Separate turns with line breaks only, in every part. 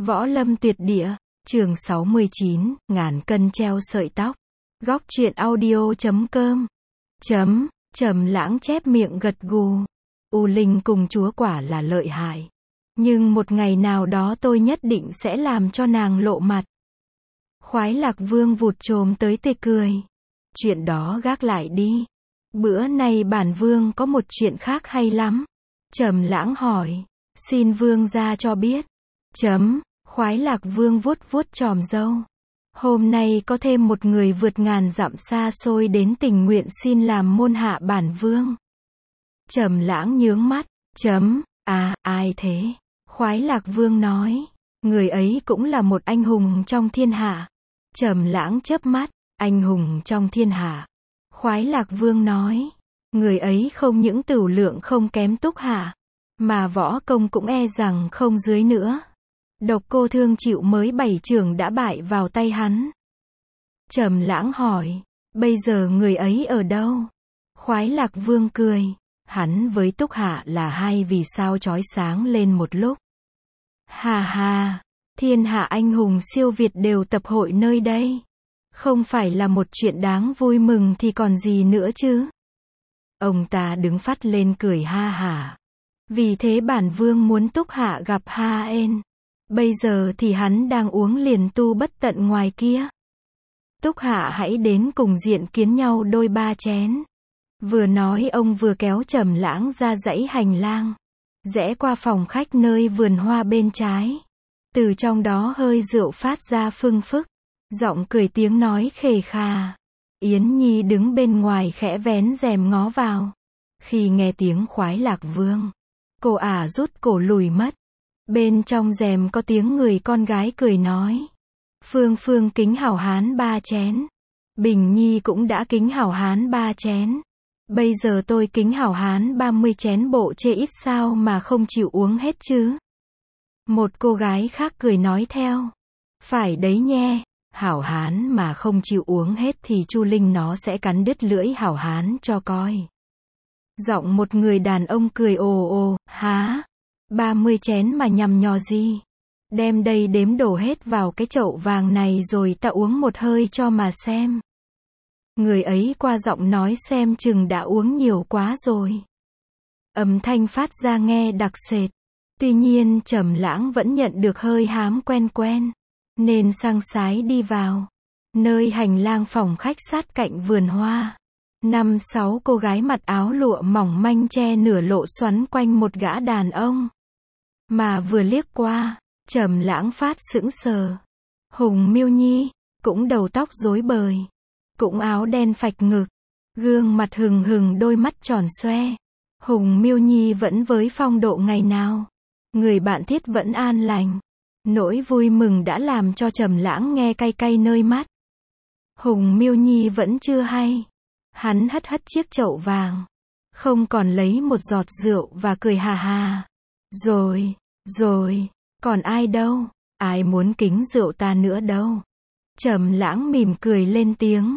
Võ Lâm Tuyệt Địa, chương 69, ngàn cân treo sợi tóc. Góc truyện audio.com. Trầm Lãng chép miệng gật gù. U Linh cùng chúa quả là lợi hại. Nhưng một ngày nào đó tôi nhất định sẽ làm cho nàng lộ mặt. Khoái Lạc Vương vụt chồm tới tê cười. Chuyện đó gác lại đi. Bữa nay bản vương có một chuyện khác hay lắm. Trầm Lãng hỏi. Xin vương gia cho biết. Khoái Lạc Vương vuốt vuốt chòm râu. Hôm nay có thêm một người vượt ngàn dặm xa xôi đến tình nguyện xin làm môn hạ bản vương. Trầm Lãng nhướng mắt. Ai thế? Khoái Lạc Vương nói. Người ấy cũng là một anh hùng trong thiên hạ. Trầm Lãng chớp mắt. Anh hùng trong thiên hạ. Khoái Lạc Vương nói. Người ấy không những tửu lượng không kém Túc Hạ, mà võ công cũng e rằng không dưới nữa. Độc Cô Thương chịu mới 7 chưởng đã bại vào tay hắn. Trầm Lãng hỏi. Bây giờ người ấy ở đâu? Khoái Lạc Vương cười. Hắn với Túc Hạ là hai vì sao chói sáng lên một lúc. Ha, thiên hạ anh hùng siêu việt đều tập hội nơi đây. Không phải là một chuyện đáng vui mừng thì còn gì nữa chứ? Ông ta đứng phắt lên cười ha hả. Vì thế bản vương muốn Túc Hạ gặp Ha En. Bây giờ thì hắn đang uống liền tu bất tận ngoài kia. Túc Hạ hãy đến cùng diện kiến nhau đôi ba chén. Vừa nói ông vừa kéo Trầm Lãng ra dãy hành lang, rẽ qua phòng khách nơi vườn hoa bên trái. Từ trong đó hơi rượu phát ra phưng phức, giọng cười tiếng nói khề khà. Yến Nhi đứng bên ngoài khẽ vén rèm ngó vào. Khi nghe tiếng Khoái Lạc Vương, cô ả rút cổ lùi mất. Bên trong rèm có tiếng người con gái cười nói. Phương kính hảo hán 3 chén. Bình Nhi cũng đã kính hảo hán 3 chén. Bây giờ tôi kính hảo hán 30 chén bộ chê ít sao mà không chịu uống hết chứ. Một cô gái khác cười nói theo. Phải đấy nhe, hảo hán mà không chịu uống hết thì Chu Linh nó sẽ cắn đứt lưỡi hảo hán cho coi. Giọng một người đàn ông cười ồ, há, 30 chén mà nhằm nhò gì. Đem đây đếm đổ hết vào cái chậu vàng này rồi ta uống một hơi cho mà xem. Người ấy qua giọng nói xem chừng đã uống nhiều quá rồi. Âm thanh phát ra nghe đặc sệt. Tuy nhiên Trầm Lãng vẫn nhận được hơi hám quen, nên sang sái đi vào. Nơi hành lang phòng khách sát cạnh vườn hoa. 5-6 cô gái mặc áo lụa mỏng manh che nửa lộ xoắn quanh một gã đàn ông. Mà vừa liếc qua, Trầm Lãng phát sững sờ. Hùng Miêu Nhi, cũng đầu tóc rối bời, cũng áo đen phạch ngực, gương mặt hừng đôi mắt tròn xoe. Hùng Miêu Nhi vẫn với phong độ ngày nào. Người bạn thiết vẫn an lành. Nỗi vui mừng đã làm cho Trầm Lãng nghe cay cay nơi mắt. Hùng Miêu Nhi vẫn chưa hay. Hắn hất chiếc chậu vàng, không còn lấy một giọt rượu và cười hà hà. Rồi, còn ai đâu, ai muốn kính rượu ta nữa đâu. Trầm Lãng mỉm cười lên tiếng.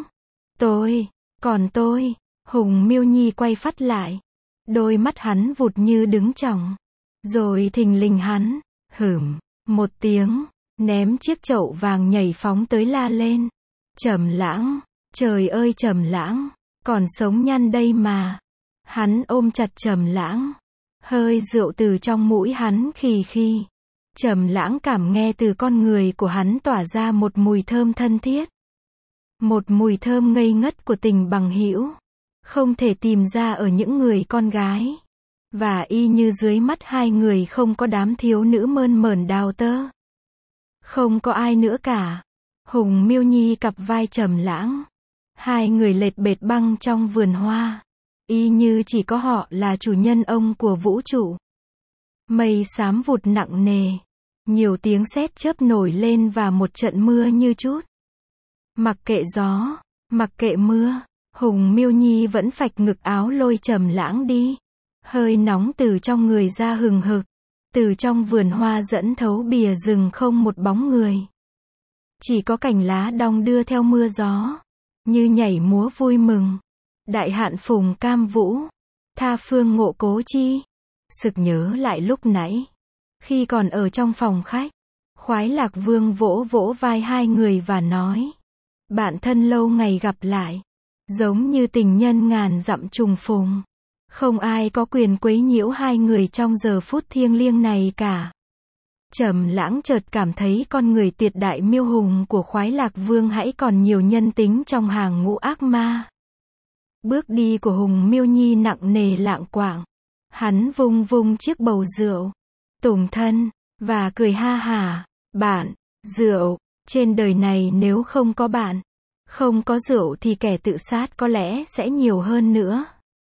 Còn tôi. Hùng Miêu Nhi quay phắt lại. Đôi mắt hắn vụt như đứng chòng. Rồi thình lình hắn, một tiếng, ném chiếc chậu vàng nhảy phóng tới la lên. Trầm Lãng, trời ơi Trầm Lãng, còn sống nhăn đây mà. Hắn ôm chặt Trầm Lãng. Hơi rượu từ trong mũi hắn khì. Trầm Lãng cảm nghe từ con người của hắn tỏa ra một mùi thơm thân thiết. Một mùi thơm ngây ngất của tình bằng hữu. Không thể tìm ra ở những người con gái. Và y như dưới mắt hai người không có đám thiếu nữ mơn mởn đào tơ. Không có ai nữa cả. Hùng Miêu Nhi cặp vai Trầm Lãng. Hai người lệch bệt băng trong vườn hoa. Y như chỉ có họ là chủ nhân ông của vũ trụ. Mây xám vụt nặng nề. Nhiều tiếng sét chớp nổi lên và một trận mưa như chút. Mặc kệ gió, mặc kệ mưa, Hùng Miêu Nhi vẫn phạch ngực áo lôi Trầm Lãng đi. Hơi nóng từ trong người ra hừng hực. Từ trong vườn hoa dẫn thấu bìa rừng không một bóng người. Chỉ có cành lá đong đưa theo mưa gió. Như nhảy múa vui mừng. Đại hạn phùng cam vũ. Tha phương ngộ cố chi. Sực nhớ lại lúc nãy. Khi còn ở trong phòng khách. Khoái Lạc Vương vỗ vỗ vai hai người và nói. Bạn thân lâu ngày gặp lại. Giống như tình nhân ngàn dặm trùng phùng. Không ai có quyền quấy nhiễu hai người trong giờ phút thiêng liêng này cả. Trầm Lãng chợt cảm thấy con người tuyệt đại miêu hùng của Khoái Lạc Vương hãy còn nhiều nhân tính trong hàng ngũ ác ma. Bước đi của Hùng Miêu Nhi nặng nề lạng quạng. Hắn vung vung chiếc bầu rượu, tùng thân, và cười ha hả. Bạn, rượu, trên đời này nếu không có bạn, không có rượu thì kẻ tự sát có lẽ sẽ nhiều hơn nữa.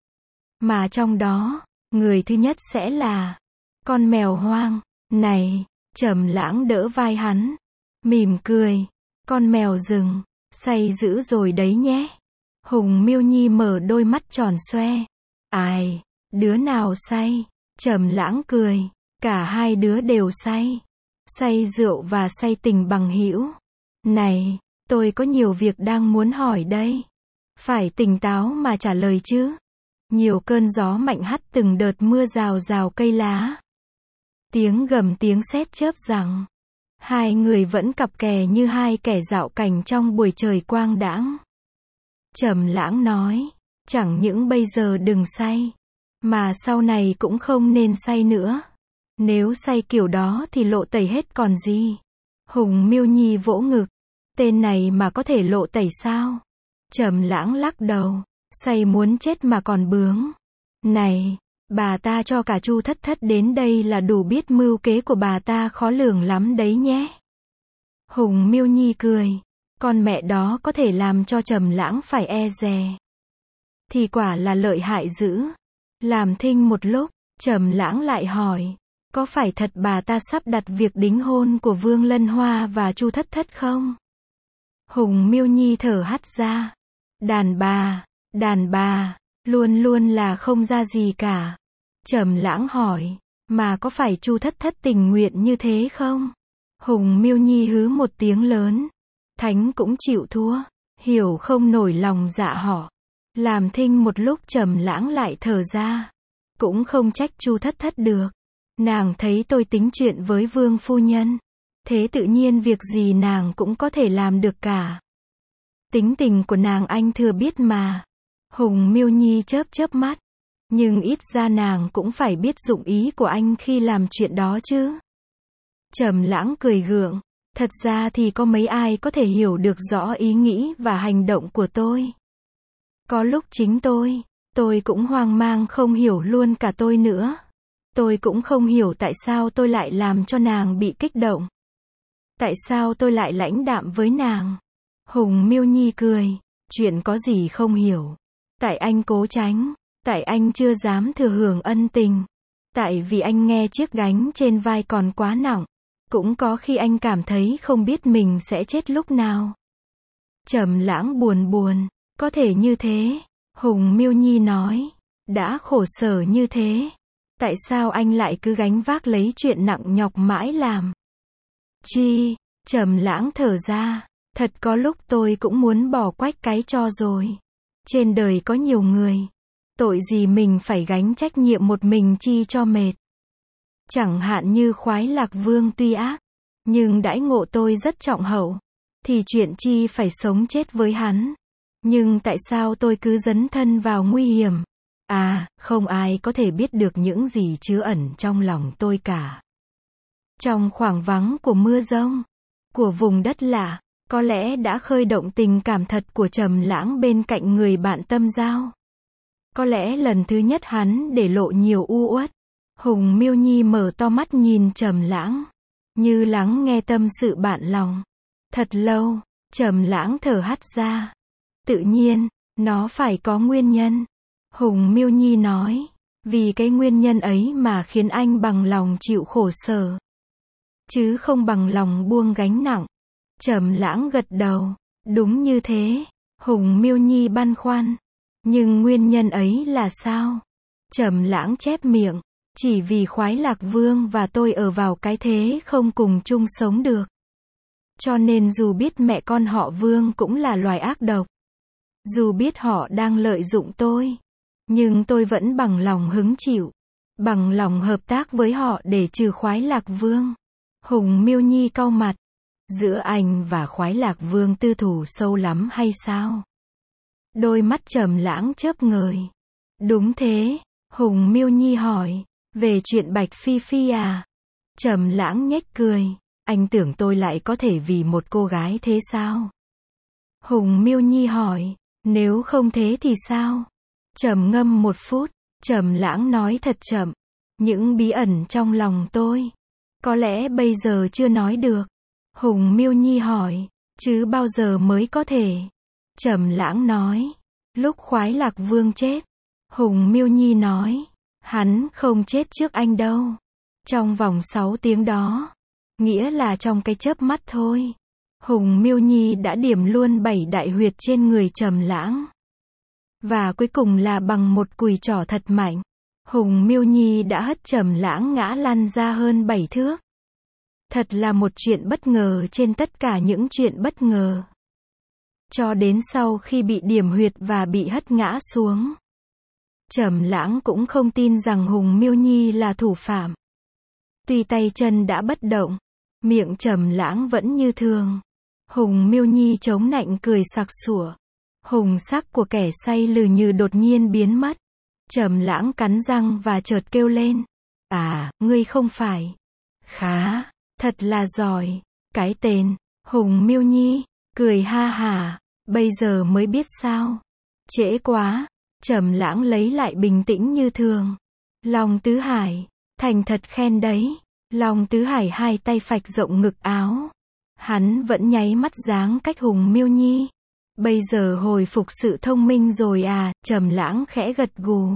Mà trong đó, người thứ nhất sẽ là con mèo hoang. Này, Trầm Lãng đỡ vai hắn, mỉm cười. Con mèo rừng, say dữ rồi đấy nhé. Hùng Miêu Nhi mở đôi mắt tròn xoe. Ai, đứa nào say? Trầm Lãng cười. Cả hai đứa đều say. Say rượu và say tình bằng hữu. Này, tôi có nhiều việc đang muốn hỏi đây. Phải tỉnh táo mà trả lời chứ. Nhiều cơn gió mạnh hắt từng đợt mưa rào rào cây lá. Tiếng gầm tiếng sét chớp giằng. Hai người vẫn cặp kè như hai kẻ dạo cảnh trong buổi trời quang đãng. Trầm Lãng nói, chẳng những bây giờ đừng say, mà sau này cũng không nên say nữa. Nếu say kiểu đó thì lộ tẩy hết còn gì. Hùng Miêu Nhi vỗ ngực. Tên này mà có thể lộ tẩy sao? Trầm Lãng lắc đầu. Say muốn chết mà còn bướng. Này, bà ta cho cả Chu Thất Thất đến đây là đủ biết mưu kế của bà ta khó lường lắm đấy nhé. Hùng Miêu Nhi cười. Con mẹ đó có thể làm cho Trầm Lãng phải e dè. Thì quả là lợi hại dữ. Làm thinh một lúc, Trầm Lãng lại hỏi. Có phải thật bà ta sắp đặt việc đính hôn của Vương Lân Hoa và Chu Thất Thất không? Hùng Miêu Nhi thở hắt ra. Đàn bà, luôn luôn là không ra gì cả. Trầm Lãng hỏi, mà có phải Chu Thất Thất tình nguyện như thế không? Hùng Miêu Nhi hứ một tiếng lớn. Thánh cũng chịu thua, hiểu không nổi lòng dạ họ. Làm thinh một lúc Trầm Lãng lại thở ra. Cũng không trách Chu Thất Thất được. Nàng thấy tôi tính chuyện với Vương phu nhân. Thế tự nhiên việc gì nàng cũng có thể làm được cả. Tính tình của nàng anh thừa biết mà. Hùng Miêu Nhi chớp chớp mắt. Nhưng ít ra nàng cũng phải biết dụng ý của anh khi làm chuyện đó chứ. Trầm Lãng cười gượng. Thật ra thì có mấy ai có thể hiểu được rõ ý nghĩ và hành động của tôi. Có lúc chính tôi cũng hoang mang không hiểu luôn cả tôi nữa. Tôi cũng không hiểu tại sao tôi lại làm cho nàng bị kích động. Tại sao tôi lại lãnh đạm với nàng. Hùng Miêu Nhi cười. Chuyện có gì không hiểu. Tại anh cố tránh. Tại anh chưa dám thừa hưởng ân tình. Tại vì anh nghe chiếc gánh trên vai còn quá nặng. Cũng có khi anh cảm thấy không biết mình sẽ chết lúc nào. Trầm Lãng buồn. Có thể như thế. Hùng Miêu Nhi nói. Đã khổ sở như thế. Tại sao anh lại cứ gánh vác lấy chuyện nặng nhọc mãi làm? Chi? Trầm Lãng thở ra. Thật có lúc tôi cũng muốn bỏ quách cái cho rồi. Trên đời có nhiều người. Tội gì mình phải gánh trách nhiệm một mình chi cho mệt. Chẳng hạn như Khoái Lạc Vương tuy ác, nhưng đãi ngộ tôi rất trọng hậu. Thì chuyện chi phải sống chết với hắn. Nhưng tại sao tôi cứ dấn thân vào nguy hiểm? À, không ai có thể biết được những gì chứa ẩn trong lòng tôi cả. Trong khoảng vắng của mưa rông, của vùng đất lạ, có lẽ đã khơi động tình cảm thật của Trầm Lãng bên cạnh người bạn tâm giao. Có lẽ lần thứ nhất hắn để lộ nhiều u uất. Hùng Miêu Nhi mở to mắt nhìn Trầm Lãng, như lắng nghe tâm sự bạn lòng. Thật lâu, Trầm Lãng thở hắt ra. Tự nhiên, nó phải có nguyên nhân. Hùng Miêu Nhi nói, vì cái nguyên nhân ấy mà khiến anh bằng lòng chịu khổ sở, chứ không bằng lòng buông gánh nặng. Trầm Lãng gật đầu, đúng như thế. Hùng Miêu Nhi băn khoăn, nhưng nguyên nhân ấy là sao? Trầm Lãng chép miệng, chỉ vì Khoái Lạc Vương và tôi ở vào cái thế không cùng chung sống được. Cho nên dù biết mẹ con họ Vương cũng là loài ác độc, dù biết họ đang lợi dụng tôi, nhưng tôi vẫn bằng lòng hứng chịu, bằng lòng hợp tác với họ để trừ Khoái Lạc Vương. Hùng Miêu Nhi cau mặt. Giữa anh và Khoái Lạc Vương tư thù sâu lắm hay sao? Đôi mắt Trầm Lãng chớp ngời. Đúng thế, Hùng Miêu Nhi hỏi. Về chuyện Bạch Phi Phi à? Trầm Lãng nhếch cười. Anh tưởng tôi lại có thể vì một cô gái thế sao? Hùng Miêu Nhi hỏi. Nếu không thế thì sao? Trầm ngâm một phút, Trầm Lãng nói thật chậm. Những bí ẩn trong lòng tôi. Có lẽ bây giờ chưa nói được. Hùng Miêu Nhi hỏi. Chứ bao giờ mới có thể? Trầm Lãng nói. Lúc Khoái Lạc Vương chết. Hùng Miêu Nhi nói. Hắn không chết trước anh đâu. Trong vòng 6 tiếng đó. Nghĩa là trong cái chớp mắt thôi. Hùng Miêu Nhi đã điểm luôn 7 đại huyệt trên người Trầm Lãng. Và cuối cùng là bằng một cùi trỏ thật mạnh. Hùng Miêu Nhi đã hất Trầm Lãng ngã lăn ra hơn 7 thước. Thật là một chuyện bất ngờ trên tất cả những chuyện bất ngờ. Cho đến sau khi bị điểm huyệt và bị hất ngã xuống. Trầm Lãng cũng không tin rằng Hùng Miêu Nhi là thủ phạm. Tuy tay chân đã bất động, miệng Trầm Lãng vẫn như thường. Hùng Miêu Nhi chống nạnh cười sặc sủa. Hùng sắc của kẻ say lừ như đột nhiên biến mất. Trầm Lãng cắn răng và chợt kêu lên. À, ngươi không phải. Khá, thật là giỏi. Cái tên, Hùng Miêu Nhi, cười ha hả. Bây giờ mới biết sao. Trễ quá. Trầm Lãng lấy lại bình tĩnh như thường. Long Tứ Hải, thành thật khen đấy. Long Tứ Hải hai tay phạch rộng ngực áo. Hắn vẫn nháy mắt dáng cách Hùng Miêu Nhi. Bây giờ hồi phục sự thông minh rồi à? Trầm Lãng khẽ gật gù.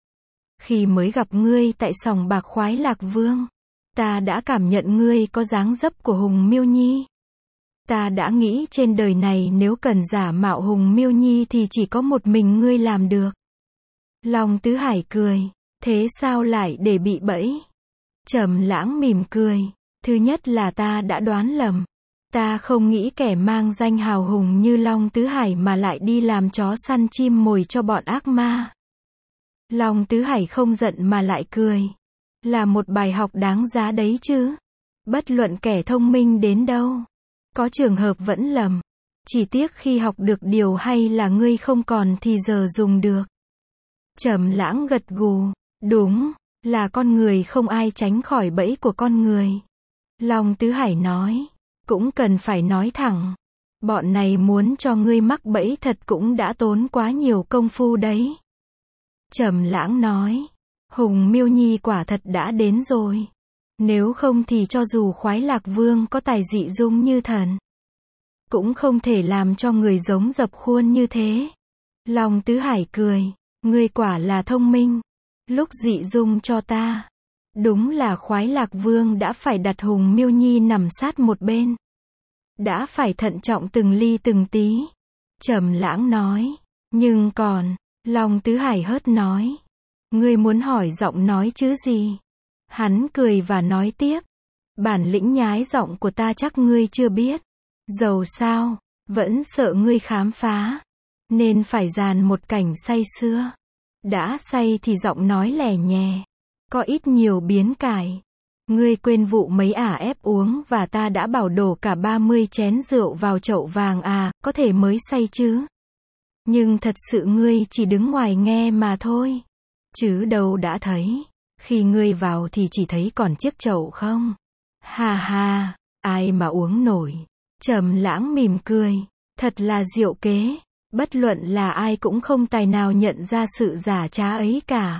Khi mới gặp ngươi tại sòng bạc Khoái Lạc Vương, ta đã cảm nhận ngươi có dáng dấp của Hùng Miêu Nhi. Ta đã nghĩ trên đời này nếu cần giả mạo Hùng Miêu Nhi thì chỉ có một mình ngươi làm được. Long Tứ Hải cười. Thế sao lại để bị bẫy? Trầm Lãng mỉm cười. Thứ nhất là ta đã đoán lầm. Ta không nghĩ kẻ mang danh hào hùng như Long Tứ Hải mà lại đi làm chó săn chim mồi cho bọn ác ma. Long Tứ Hải không giận mà lại cười. Là một bài học đáng giá đấy chứ. Bất luận kẻ thông minh đến đâu, có trường hợp vẫn lầm. Chỉ tiếc khi học được điều hay là ngươi không còn thì giờ dùng được. Trầm Lãng gật gù. Đúng, là con người không ai tránh khỏi bẫy của con người. Long Tứ Hải nói. Cũng cần phải nói thẳng. Bọn này muốn cho ngươi mắc bẫy thật cũng đã tốn quá nhiều công phu đấy. Trầm Lãng nói. Hùng Miêu Nhi quả thật đã đến rồi. Nếu không thì cho dù Khoái Lạc Vương có tài dị dung như thần, cũng không thể làm cho người giống dập khuôn như thế. Long Tứ Hải cười. Ngươi quả là thông minh. Lúc dị dung cho ta, đúng là Khoái Lạc Vương đã phải đặt Hùng Miêu Nhi nằm sát một bên. Đã phải thận trọng từng ly từng tí. Trầm Lãng nói. Nhưng còn, Long Tứ Hải hớt nói. Ngươi muốn hỏi giọng nói chứ gì? Hắn cười và nói tiếp. Bản lĩnh nhái giọng của ta chắc ngươi chưa biết. Dầu sao, vẫn sợ ngươi khám phá. Nên phải dàn một cảnh say sưa. Đã say thì giọng nói lẻ nhè. Có ít nhiều biến cải. Ngươi quên vụ mấy ả ép uống và ta đã bảo đổ cả 30 chén rượu vào chậu vàng à, có thể mới say chứ. Nhưng thật sự ngươi chỉ đứng ngoài nghe mà thôi. Chứ đâu đã thấy. Khi ngươi vào thì chỉ thấy còn chiếc chậu không. Ha ha, ai mà uống nổi. Trầm Lãng mỉm cười. Thật là diệu kế. Bất luận là ai cũng không tài nào nhận ra sự giả trá ấy cả.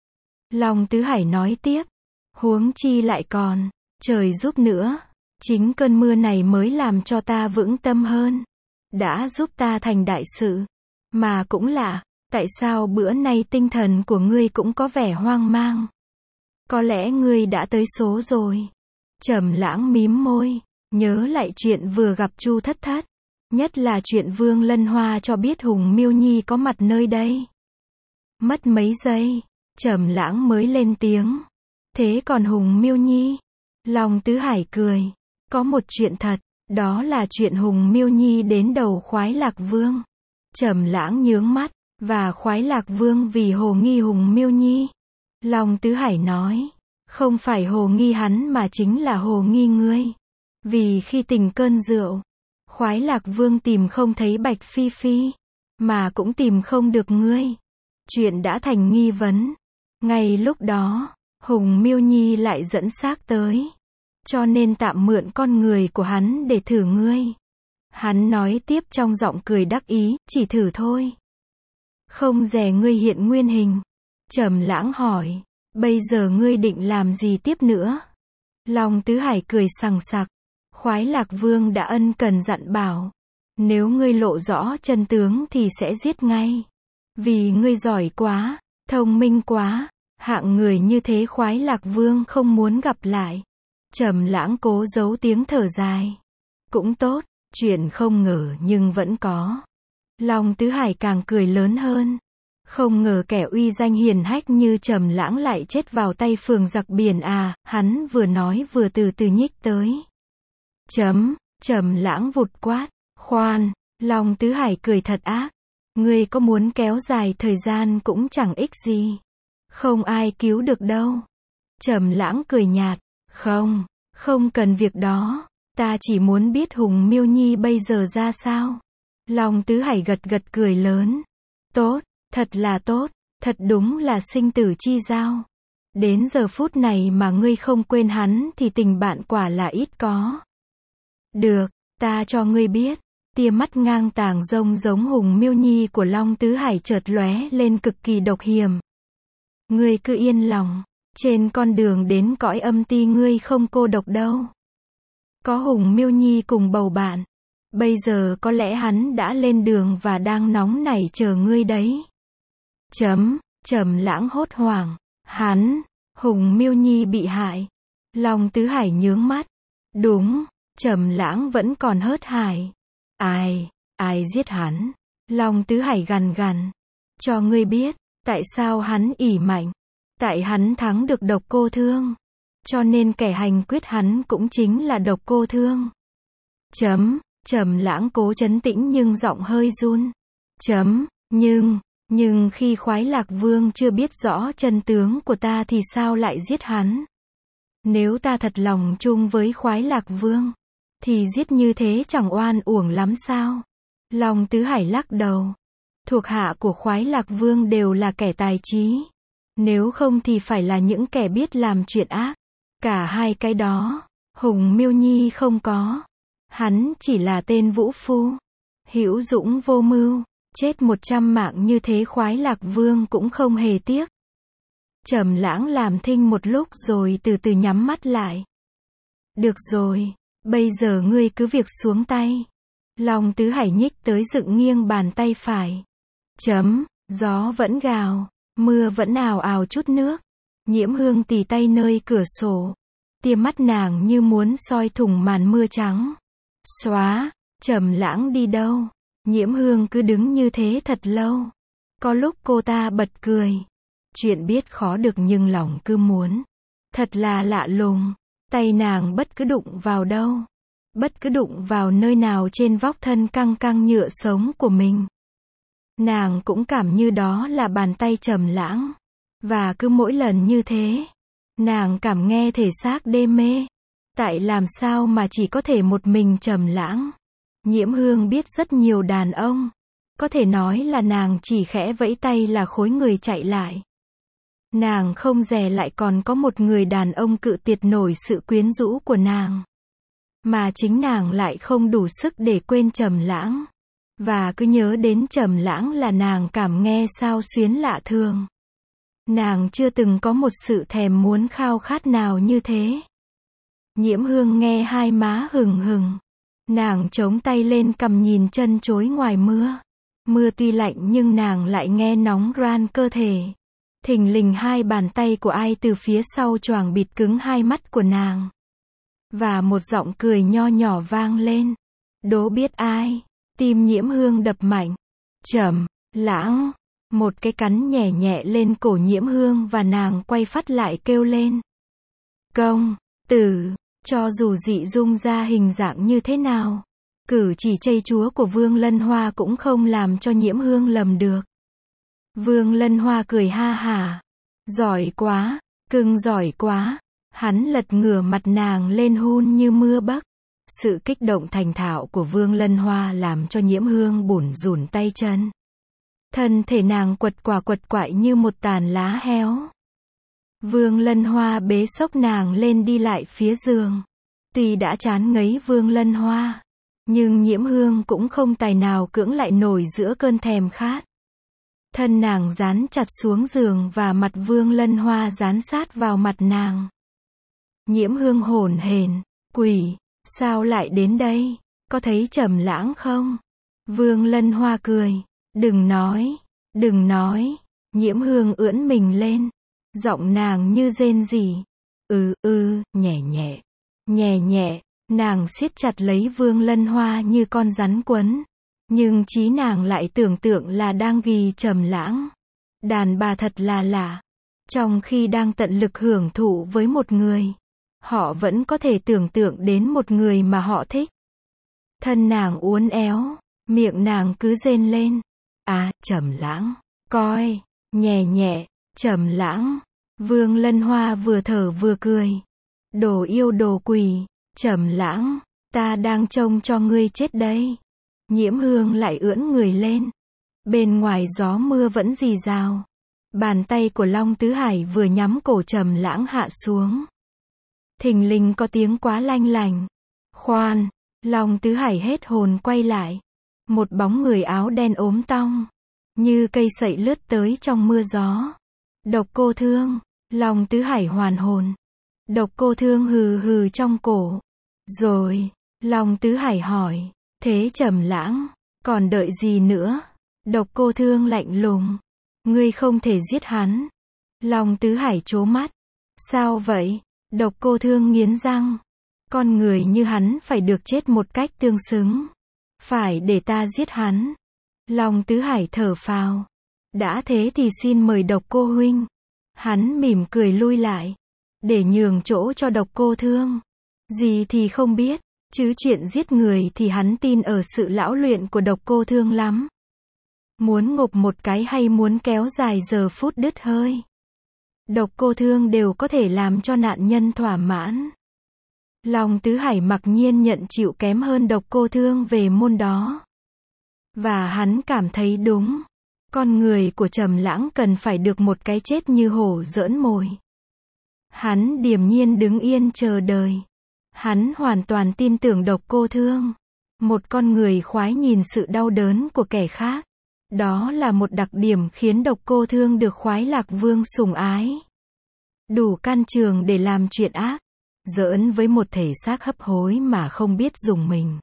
Long Tứ Hải nói tiếp. Huống chi lại còn, trời giúp nữa. Chính cơn mưa này mới làm cho ta vững tâm hơn. Đã giúp ta thành đại sự. Mà cũng lạ, tại sao bữa nay tinh thần của ngươi cũng có vẻ hoang mang? Có lẽ ngươi đã tới số rồi. Trầm Lãng mím môi, nhớ lại chuyện vừa gặp Chu Thất Thất. Nhất là chuyện Vương Lân Hoa cho biết Hùng Miêu Nhi có mặt nơi đây. Mất mấy giây, Trầm Lãng mới lên tiếng. Thế còn Hùng Miêu Nhi? Long Tứ Hải cười. Có một chuyện thật, đó là chuyện Hùng Miêu Nhi đến đầu Khoái Lạc Vương. Trầm Lãng nhướng mắt, và Khoái Lạc Vương vì hồ nghi Hùng Miêu Nhi. Long Tứ Hải nói. Không phải hồ nghi hắn mà chính là hồ nghi ngươi. Vì khi tình cơn rượu, Khoái Lạc Vương tìm không thấy Bạch Phi Phi, mà cũng tìm không được ngươi. Chuyện đã thành nghi vấn. Ngay lúc đó, Hùng Miêu Nhi lại dẫn xác tới. Cho nên tạm mượn con người của hắn để thử ngươi. Hắn nói tiếp trong giọng cười đắc ý, chỉ thử thôi. Không dè ngươi hiện nguyên hình. Trầm Lãng hỏi, bây giờ ngươi định làm gì tiếp nữa? Long Tứ Hải cười sằng sặc. Khoái Lạc Vương đã ân cần dặn bảo, nếu ngươi lộ rõ chân tướng thì sẽ giết ngay. Vì ngươi giỏi quá, thông minh quá, hạng người như thế Khoái Lạc Vương không muốn gặp lại. Trầm Lãng cố giấu tiếng thở dài. Cũng tốt, chuyện không ngờ nhưng vẫn có. Long Tứ Hải càng cười lớn hơn. Không ngờ kẻ uy danh hiển hách như Trầm Lãng lại chết vào tay phường giặc biển à, hắn vừa nói vừa từ từ nhích tới. Trầm Lãng vụt quát, khoan, Long Tứ Hải cười thật ác. Ngươi có muốn kéo dài thời gian cũng chẳng ích gì. Không ai cứu được đâu. Trầm Lãng cười nhạt, không cần việc đó. Ta chỉ muốn biết Hùng Miêu Nhi bây giờ ra sao. Long Tứ Hải gật gật cười lớn. Tốt, thật là tốt, thật đúng là sinh tử chi giao. Đến giờ phút này mà ngươi không quên hắn thì tình bạn quả là ít có. Được, ta cho ngươi biết. Tia mắt ngang tàng rông giống Hùng Miêu Nhi của Long Tứ Hải chợt lóe lên cực kỳ độc hiểm. Ngươi cứ yên lòng, trên con đường đến cõi âm ti ngươi không cô độc đâu. Có Hùng Miêu Nhi cùng bầu bạn. Bây giờ có lẽ hắn đã lên đường và đang nóng nảy chờ ngươi đấy. Trầm Lãng hốt hoảng. Hùng Miêu Nhi bị hại. Long Tứ Hải nhướng mắt. Đúng, Trầm Lãng vẫn còn hớt hải. Ai giết hắn? Long Tứ Hải gằn gằn. Cho ngươi biết, tại sao hắn ỷ mạnh. Tại hắn thắng được Độc Cô Thương. Cho nên kẻ hành quyết hắn cũng chính là Độc Cô Thương. Trầm Lãng cố trấn tĩnh nhưng giọng hơi run. Nhưng khi Khoái Lạc Vương chưa biết rõ chân tướng của ta thì sao lại giết hắn? Nếu ta thật lòng chung với Khoái Lạc Vương, thì giết như thế chẳng oan uổng lắm sao? Long Tứ Hải lắc đầu. Thuộc hạ của Khoái Lạc Vương đều là kẻ tài trí. Nếu không thì phải là những kẻ biết làm chuyện ác. Cả hai cái đó, Hùng Miêu Nhi không có. Hắn chỉ là tên vũ phu. Hữu dũng vô mưu. Chết 100 mạng như thế Khoái Lạc Vương cũng không hề tiếc. Trầm Lãng làm thinh một lúc rồi từ từ nhắm mắt lại. Được rồi, bây giờ ngươi cứ việc xuống tay. Long Tứ Hải nhích tới dựng nghiêng bàn tay phải. Gió vẫn gào, mưa vẫn ào ào chút nước. Nhiễm Hương tì tay nơi cửa sổ. Tia mắt nàng như muốn soi thủng màn mưa trắng. Xóa, Trầm Lãng đi đâu? Nhiễm Hương cứ đứng như thế thật lâu. Có lúc cô ta bật cười. Chuyện biết khó được nhưng lòng cứ muốn. Thật là lạ lùng. Tay nàng bất cứ đụng vào đâu. Bất cứ đụng vào nơi nào trên vóc thân căng căng nhựa sống của mình. Nàng cũng cảm như đó là bàn tay Trầm Lãng. Và cứ mỗi lần như thế, nàng cảm nghe thể xác đê mê. Tại làm sao mà chỉ có thể một mình Trầm Lãng? Nhiễm Hương biết rất nhiều đàn ông. Có thể nói là nàng chỉ khẽ vẫy tay là khối người chạy lại. Nàng không dè lại còn có một người đàn ông cự tuyệt nổi sự quyến rũ của nàng. Mà chính nàng lại không đủ sức để quên Trầm Lãng. Và cứ nhớ đến Trầm Lãng là nàng cảm nghe xao xuyến lạ thường. Nàng chưa từng có một sự thèm muốn khao khát nào như thế. Nhiễm Hương nghe hai má hừng hừng. Nàng chống tay lên cằm nhìn chân chối ngoài mưa. Mưa tuy lạnh nhưng nàng lại nghe nóng ran cơ thể. Thình lình hai bàn tay của ai từ phía sau choàng bịt cứng hai mắt của nàng. Và một giọng cười nho nhỏ vang lên. Đố biết ai? Tim Nhiễm Hương đập mạnh. Trầm Lãng. Một cái cắn nhẹ nhẹ lên cổ Nhiễm Hương và nàng quay phát lại kêu lên. Công tử. Cho dù dị dung ra hình dạng như thế nào, cử chỉ chây chúa của Vương Lân Hoa cũng không làm cho Nhiễm Hương lầm được. Vương Lân Hoa cười ha hả. Giỏi quá, Cưng giỏi quá. Hắn lật ngửa mặt nàng lên hun như mưa bấc. Sự kích động thành thạo của Vương Lân Hoa làm cho Nhiễm Hương bủn rủn tay chân. Thân thể nàng quật quại như một tàn lá héo. Vương Lân Hoa bế xốc nàng lên đi lại phía giường. Tuy đã chán ngấy Vương Lân Hoa, nhưng Nhiễm Hương cũng không tài nào cưỡng lại nổi giữa cơn thèm khát. Thân nàng dán chặt xuống giường và mặt Vương Lân Hoa dán sát vào mặt nàng. Nhiễm Hương hổn hển, quỷ, sao lại đến đây, có thấy Trầm Lãng không? Vương Lân Hoa cười, đừng nói, Nhiễm Hương ưỡn mình lên, giọng nàng như rên rỉ, nhẹ nhẹ, nàng siết chặt lấy Vương Lân Hoa như con rắn quấn. Nhưng trí nàng lại tưởng tượng là đang ghi Trầm Lãng. Đàn bà thật là lạ. Trong khi đang tận lực hưởng thụ với một người, họ vẫn có thể tưởng tượng đến một người mà họ thích. Thân nàng uốn éo, miệng nàng cứ rên lên. À, Trầm Lãng, coi, nhẹ, Trầm Lãng. Vương Lân Hoa vừa thở vừa cười. Đồ yêu đồ quỷ, Trầm Lãng, ta đang trông cho ngươi chết đây. Nhiễm Hương lại ưỡn người lên. Bên ngoài gió mưa vẫn rì rào. Bàn tay của Long Tứ Hải vừa nhắm cổ Trầm Lãng hạ xuống. Thình lình có tiếng quá lanh lành. Khoan, Long Tứ Hải hết hồn quay lại. Một bóng người áo đen ốm tong, như cây sậy lướt tới trong mưa gió. Độc Cô Thương. Long Tứ Hải hoàn hồn. Độc Cô Thương hừ hừ trong cổ. Rồi, Long Tứ Hải hỏi, thế Trầm Lãng, còn đợi gì nữa? Độc Cô Thương lạnh lùng, ngươi không thể giết hắn. Long Tứ Hải trố mắt. Sao vậy? Độc Cô Thương nghiến răng. Con người như hắn phải được chết một cách tương xứng. Phải để ta giết hắn. Long Tứ Hải thở phào. Đã thế thì xin mời Độc Cô huynh. Hắn mỉm cười lui lại, để nhường chỗ cho Độc Cô Thương. Gì thì không biết, chứ chuyện giết người thì hắn tin ở sự lão luyện của Độc Cô Thương lắm. Muốn ngộp một cái hay muốn kéo dài giờ phút đứt hơi, Độc Cô Thương đều có thể làm cho nạn nhân thỏa mãn. Long Tứ Hải mặc nhiên nhận chịu kém hơn Độc Cô Thương về môn đó. Và hắn cảm thấy đúng. Con người của Trầm Lãng cần phải được một cái chết như hổ giỡn mồi. Hắn điềm nhiên đứng yên chờ đợi. Hắn hoàn toàn tin tưởng Độc Cô Thương. Một con người khoái nhìn sự đau đớn của kẻ khác. Đó là một đặc điểm khiến Độc Cô Thương được Khoái Lạc Vương sủng ái. Đủ can trường để làm chuyện ác. Giỡn với một thể xác hấp hối mà không biết dùng mình.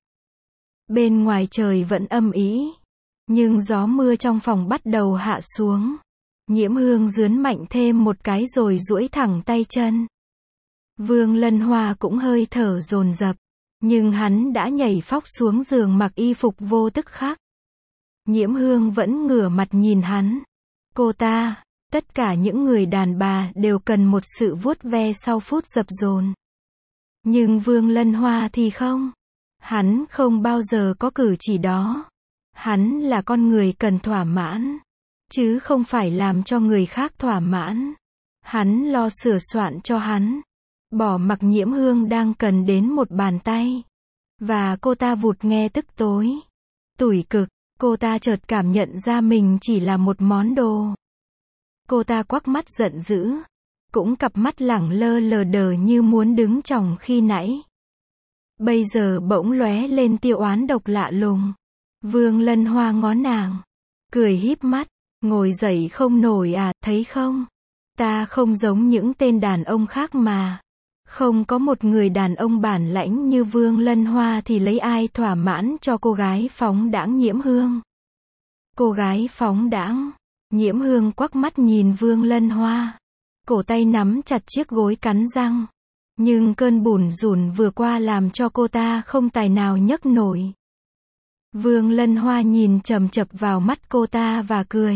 Bên ngoài trời vẫn âm ĩ. Nhưng gió mưa trong phòng bắt đầu hạ xuống. Nhiễm Hương dướn mạnh thêm một cái rồi duỗi thẳng tay chân. Vương Lân Hoa cũng hơi thở dồn dập. Nhưng hắn đã nhảy phóc xuống giường mặc y phục vô tức khắc. Nhiễm Hương vẫn ngửa mặt nhìn hắn. Cô ta, tất cả những người đàn bà đều cần một sự vuốt ve sau phút dập dồn. Nhưng Vương Lân Hoa thì không. Hắn không bao giờ có cử chỉ đó. Hắn là con người cần thỏa mãn, chứ không phải làm cho người khác thỏa mãn. Hắn lo sửa soạn cho hắn. Bỏ mặc Nhiễm Hương đang cần đến một bàn tay. Và cô ta vụt nghe tức tối. Tủi cực, cô ta chợt cảm nhận ra mình chỉ là một món đồ. Cô ta quắc mắt giận dữ. Cũng cặp mắt lẳng lơ lờ đờ như muốn đứng chòng khi nãy. Bây giờ bỗng lóe lên tia oán độc lạ lùng. Vương Lân Hoa ngó nàng, cười híp mắt, ngồi dậy không nổi à, thấy không? Ta không giống những tên đàn ông khác mà. Không có một người đàn ông bản lãnh như Vương Lân Hoa thì lấy ai thỏa mãn cho cô gái phóng đãng Nhiễm Hương. Cô gái phóng đãng. Nhiễm Hương quắc mắt nhìn Vương Lân Hoa. Cổ tay nắm chặt chiếc gối cắn răng. Nhưng cơn bủn rủn vừa qua làm cho cô ta không tài nào nhấc nổi. Vương Lân Hoa nhìn chầm chập vào mắt cô ta và cười.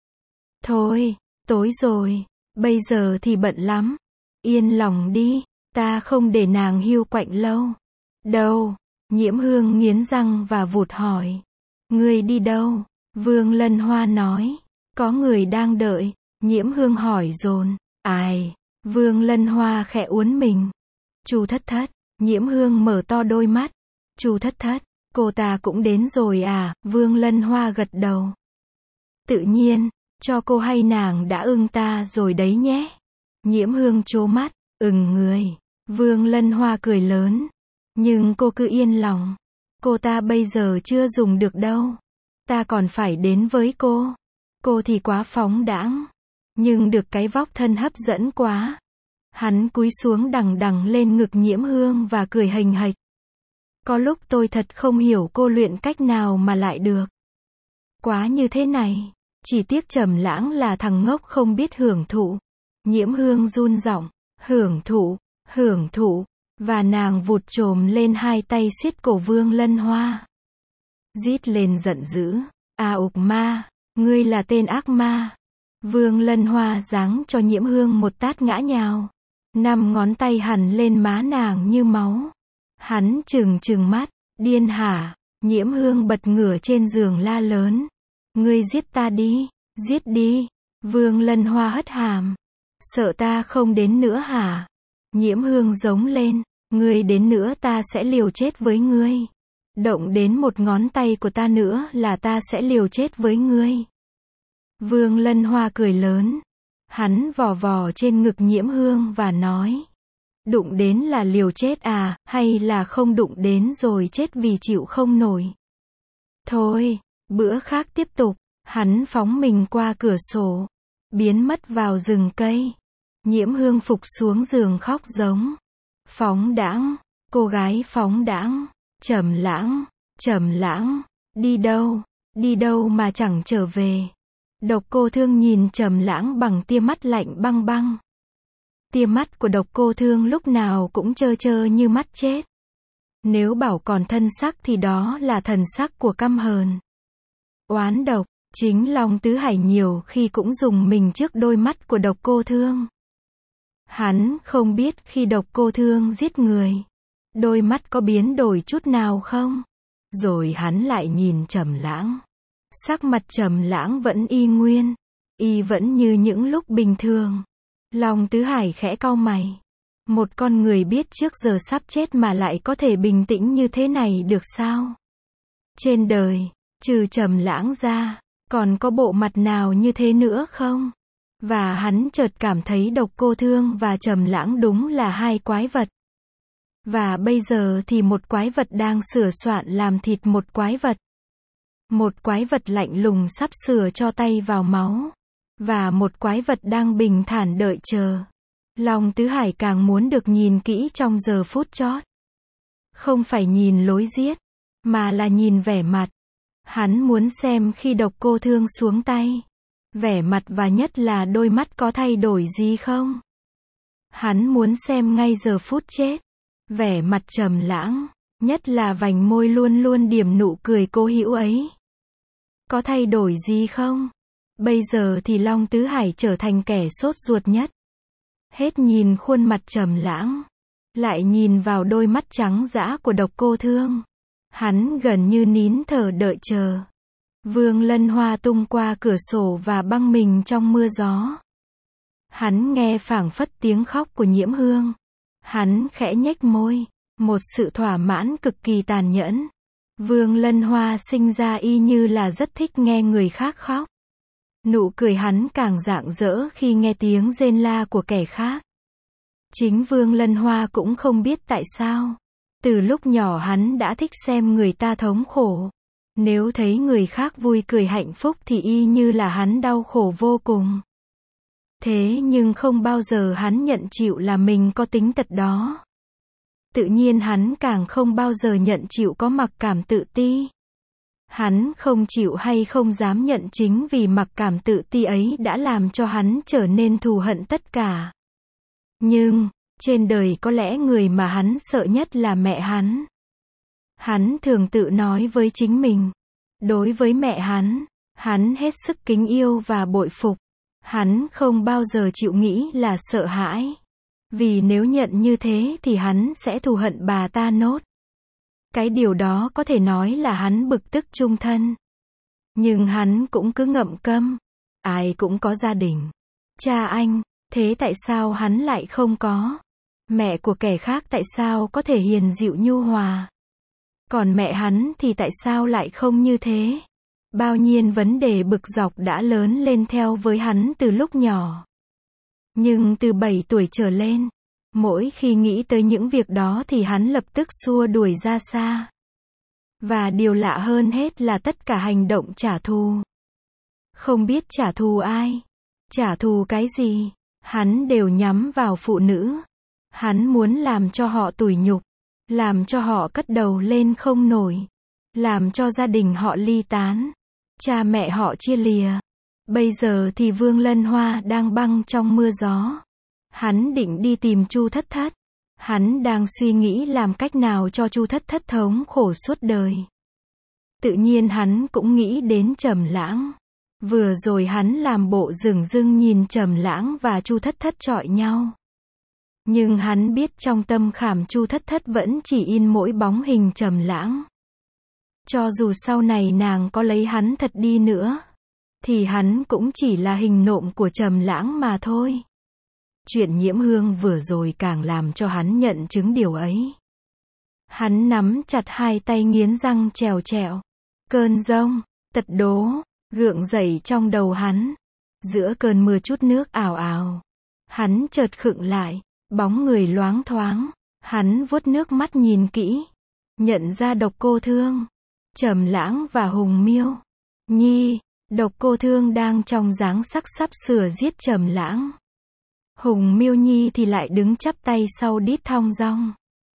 Thôi, tối rồi, bây giờ thì bận lắm. Yên lòng đi, ta không để nàng hiu quạnh lâu. Đâu? Nhiễm Hương nghiến răng và vụt hỏi. Ngươi đi đâu? Vương Lân Hoa nói. Có người đang đợi. Nhiễm Hương hỏi dồn. Ai? Vương Lân Hoa khẽ uốn mình. Chu Thất Thất, Nhiễm Hương mở to đôi mắt. Chu Thất Thất, cô ta cũng đến rồi à? Vương Lân Hoa gật đầu. Tự nhiên, cho cô hay nàng đã ưng ta rồi đấy nhé. Nhiễm Hương trố mắt, ưng người. Vương Lân Hoa cười lớn. Nhưng cô cứ yên lòng. Cô ta bây giờ chưa dùng được đâu. Ta còn phải đến với cô. Cô thì quá phóng đãng. Nhưng được cái vóc thân hấp dẫn quá. Hắn cúi xuống đằng đằng lên ngực Nhiễm Hương và cười hềnh hệch. Có lúc tôi thật không hiểu cô luyện cách nào mà lại được. Quá như thế này. Chỉ tiếc Trầm Lãng là thằng ngốc không biết hưởng thụ. Nhiễm Hương run giọng, hưởng thụ, và nàng vụt chồm lên hai tay siết cổ Vương Lân Hoa. Rít lên giận dữ, a ục ma, ngươi là tên ác ma. Vương Lân Hoa giáng cho Nhiễm Hương một tát ngã nhào. 5 ngón tay hằn lên má nàng như máu. Hắn trừng mắt, điên hả? Nhiễm Hương bật ngửa trên giường la lớn. Ngươi giết ta đi, giết đi. Vương Lân Hoa hất hàm. Sợ ta không đến nữa hả? Nhiễm Hương giống lên. Ngươi đến nữa ta sẽ liều chết với ngươi. Động đến một ngón tay của ta nữa là ta sẽ liều chết với ngươi. Vương Lân Hoa cười lớn. Hắn vò vò trên ngực Nhiễm Hương và nói. Đụng đến là liều chết à, hay là không đụng đến rồi chết vì chịu không nổi? Thôi, bữa khác tiếp tục. Hắn phóng mình qua cửa sổ, biến mất vào rừng cây. Nhiễm Hương phục xuống giường khóc giống. Phóng đãng, cô gái phóng đãng. Trầm Lãng, đi đâu mà chẳng trở về. Độc Cô Thương nhìn Trầm Lãng bằng tia mắt lạnh băng băng. Tia mắt của Độc Cô Thương lúc nào cũng trơ trơ như mắt chết. Nếu bảo còn thân sắc thì đó là thần sắc của căm hờn. Oán độc, chính Long Tứ Hải nhiều khi cũng dùng mình trước đôi mắt của Độc Cô Thương. Hắn không biết khi Độc Cô Thương giết người, đôi mắt có biến đổi chút nào không? Rồi hắn lại nhìn Trầm Lãng. Sắc mặt Trầm Lãng vẫn y nguyên, y vẫn như những lúc bình thường. Long Tứ Hải khẽ cau mày. Một con người biết trước giờ sắp chết mà lại có thể bình tĩnh như thế này được sao? Trên đời, trừ Trầm Lãng ra, còn có bộ mặt nào như thế nữa không? Và hắn chợt cảm thấy Độc Cô Thương và Trầm Lãng đúng là hai quái vật. Và bây giờ thì một quái vật đang sửa soạn làm thịt một quái vật. Một quái vật lạnh lùng sắp sửa cho tay vào máu. Và một quái vật đang bình thản đợi chờ. Long Tứ Hải càng muốn được nhìn kỹ trong giờ phút chót. Không phải nhìn lối giết, mà là nhìn vẻ mặt. Hắn muốn xem khi Độc Cô Thương xuống tay, vẻ mặt và nhất là đôi mắt có thay đổi gì không. Hắn muốn xem ngay giờ phút chết, vẻ mặt Trầm Lãng, nhất là vành môi luôn luôn điểm nụ cười cố hữu ấy. Có thay đổi gì không? Bây giờ thì Long Tứ Hải trở thành kẻ sốt ruột nhất. Hết nhìn khuôn mặt Trầm Lãng, lại nhìn vào đôi mắt trắng dã của Độc Cô Thương. Hắn gần như nín thở đợi chờ. Vương Lân Hoa tung qua cửa sổ và băng mình trong mưa gió. Hắn nghe phảng phất tiếng khóc của Nhiễm Hương. Hắn khẽ nhếch môi, một sự thỏa mãn cực kỳ tàn nhẫn. Vương Lân Hoa sinh ra y như là rất thích nghe người khác khóc. Nụ cười hắn càng rạng rỡ khi nghe tiếng rên la của kẻ khác. Chính Vương Lân Hoa cũng không biết tại sao. Từ lúc nhỏ hắn đã thích xem người ta thống khổ. Nếu thấy người khác vui cười hạnh phúc thì y như là hắn đau khổ vô cùng. Thế nhưng không bao giờ hắn nhận chịu là mình có tính tật đó. Tự nhiên hắn càng không bao giờ nhận chịu có mặc cảm tự ti. Hắn không chịu hay không dám nhận chính vì mặc cảm tự ti ấy đã làm cho hắn trở nên thù hận tất cả. Nhưng, trên đời có lẽ người mà hắn sợ nhất là mẹ hắn. Hắn thường tự nói với chính mình. Đối với mẹ hắn hết sức kính yêu và bội phục. Hắn không bao giờ chịu nghĩ là sợ hãi. Vì nếu nhận như thế thì hắn sẽ thù hận bà ta nốt. Cái điều đó có thể nói là hắn bực tức chung thân. Nhưng hắn cũng cứ ngậm câm. Ai cũng có gia đình. Cha anh, Thế tại sao hắn lại không có? Mẹ của kẻ khác tại sao có thể hiền dịu nhu hòa? Còn mẹ hắn thì tại sao lại không như thế? Bao nhiêu vấn đề bực dọc đã lớn lên theo với hắn từ lúc nhỏ. Nhưng từ 7 tuổi trở lên, mỗi khi nghĩ tới những việc đó thì hắn lập tức xua đuổi ra xa. Và điều lạ hơn hết là tất cả hành động trả thù. Không biết trả thù ai, trả thù cái gì, hắn đều nhắm vào phụ nữ. Hắn muốn làm cho họ tủi nhục, làm cho họ cất đầu lên không nổi, làm cho gia đình họ ly tán, cha mẹ họ chia lìa. Bây giờ thì Vương Lân Hoa đang băng trong mưa gió. Hắn định đi tìm Chu Thất Thất. Hắn đang suy nghĩ làm cách nào cho Chu Thất Thất thống khổ suốt đời. Tự nhiên hắn cũng nghĩ đến Trầm Lãng. Vừa rồi hắn làm bộ dửng dưng nhìn Trầm Lãng và Chu Thất Thất chọi nhau. Nhưng hắn biết trong tâm khảm Chu Thất Thất vẫn chỉ in mỗi bóng hình Trầm Lãng. Cho dù sau này nàng có lấy hắn thật đi nữa, thì hắn cũng chỉ là hình nộm của Trầm Lãng mà thôi. Chuyện Nhiễm Hương vừa rồi càng làm cho hắn nhận chứng điều ấy. Hắn nắm chặt hai tay nghiến răng trèo trẹo. Cơn giông, tật đố, gượng dậy trong đầu hắn. Giữa cơn mưa chút nước ào ào. Hắn chợt khựng lại, bóng người loáng thoáng. Hắn vuốt nước mắt nhìn kỹ. Nhận ra Độc Cô Thương, Trầm Lãng và Hùng Miêu Nhi. Độc Cô Thương đang trong dáng sắc sắp sửa giết Trầm Lãng. Hùng Miêu Nhi thì lại đứng chắp tay sau đít thong dong.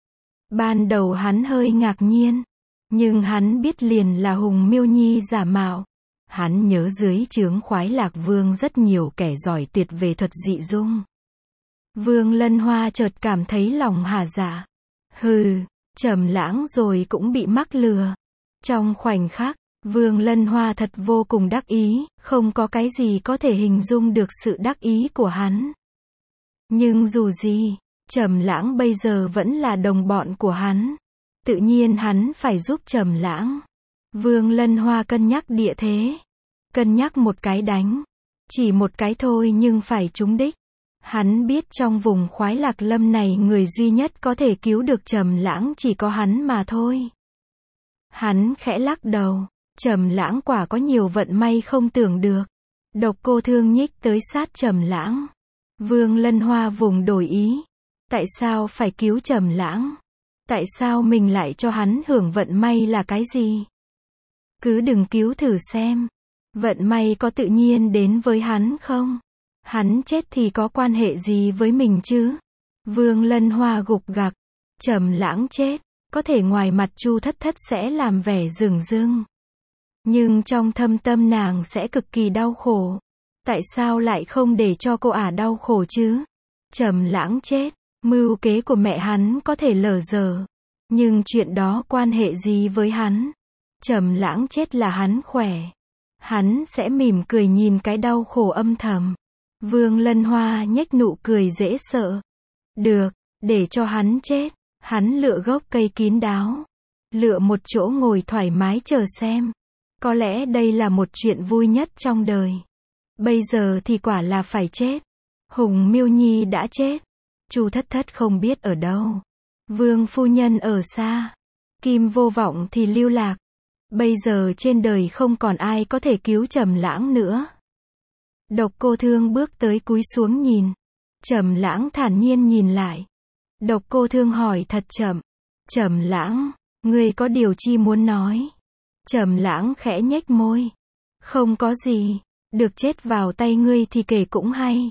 Ban đầu hắn hơi ngạc nhiên, nhưng hắn biết liền là Hùng Miêu Nhi giả mạo. Hắn nhớ dưới trướng Khoái Lạc Vương rất nhiều kẻ giỏi tuyệt về thuật dị dung. Vương Lân Hoa chợt cảm thấy lòng hả dạ. Hừ, Trầm Lãng rồi cũng bị mắc lừa. Trong khoảnh khắc, Vương Lân Hoa thật vô cùng đắc ý, không có cái gì có thể hình dung được sự đắc ý của hắn. Nhưng dù gì, Trầm Lãng bây giờ vẫn là đồng bọn của hắn. Tự nhiên hắn phải giúp Trầm Lãng. Vương Lân Hoa cân nhắc địa thế. Cân nhắc một cái đánh. Chỉ một cái thôi nhưng phải trúng đích. Hắn biết trong vùng Khoái Lạc Lâm này người duy nhất có thể cứu được Trầm Lãng chỉ có hắn mà thôi. Hắn khẽ lắc đầu. Trầm Lãng quả có nhiều vận may không tưởng được. Độc Cô Thương nhích tới sát Trầm Lãng. Vương Lân Hoa vùng đổi ý. Tại sao phải cứu Trầm Lãng? Tại sao mình lại cho hắn hưởng vận may là cái gì? Cứ đừng cứu thử xem. Vận may có tự nhiên đến với hắn không? Hắn chết thì có quan hệ gì với mình chứ? Vương Lân Hoa gục gặc. Trầm Lãng chết, có thể ngoài mặt Chu Thất Thất sẽ làm vẻ dửng dưng. Nhưng trong thâm tâm nàng sẽ cực kỳ đau khổ. Tại sao lại không để cho cô ả đau khổ chứ? Trầm Lãng chết, mưu kế của mẹ hắn có thể lở dở. Nhưng chuyện đó quan hệ gì với hắn? Trầm Lãng chết là hắn khỏe. Hắn sẽ mỉm cười nhìn cái đau khổ âm thầm. Vương Lân Hoa nhếch nụ cười dễ sợ. Được, để cho hắn chết. Hắn lựa gốc cây kín đáo. Lựa một chỗ ngồi thoải mái chờ xem. Có lẽ đây là một chuyện vui nhất trong đời. Bây giờ thì quả là phải chết. Hùng Miêu Nhi đã chết. Chu Thất Thất không biết ở đâu. Vương phu nhân ở xa. Kim Vô Vọng thì lưu lạc. Bây giờ trên đời không còn ai có thể cứu Trầm Lãng nữa. Độc Cô Thương bước tới cúi xuống nhìn. Trầm Lãng thản nhiên nhìn lại. Độc Cô Thương hỏi thật chậm. Trầm Lãng, ngươi có điều chi muốn nói? Trầm Lãng khẽ nhếch môi. Không có gì. Được chết vào tay ngươi thì kể cũng hay.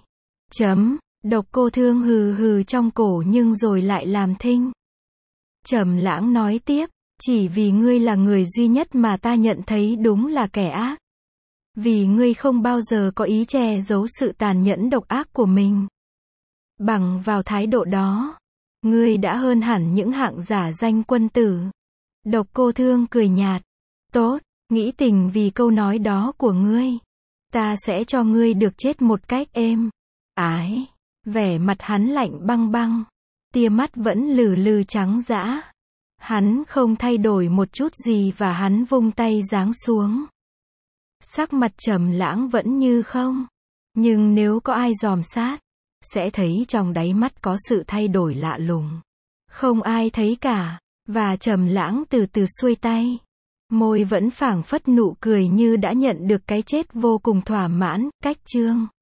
Độc Cô Thương hừ hừ trong cổ nhưng rồi lại làm thinh. Trầm Lãng nói tiếp. Chỉ vì ngươi là người duy nhất mà ta nhận thấy đúng là kẻ ác. Vì ngươi không bao giờ có ý che giấu sự tàn nhẫn độc ác của mình. Bằng vào thái độ đó, ngươi đã hơn hẳn những hạng giả danh quân tử. Độc Cô Thương cười nhạt. Tốt, nghĩ tình vì câu nói đó của ngươi. Ta sẽ cho ngươi được chết một cách êm ái. Vẻ mặt hắn lạnh băng băng. Tia mắt vẫn lừ lừ trắng dã. Hắn không thay đổi một chút gì và hắn vung tay giáng xuống. Sắc mặt Trầm Lãng vẫn như không. Nhưng nếu có ai giòm sát, sẽ thấy trong đáy mắt có sự thay đổi lạ lùng. Không ai thấy cả. Và Trầm Lãng từ từ xuôi tay. Môi vẫn phảng phất nụ cười như đã nhận được cái chết vô cùng thỏa mãn. Cách chương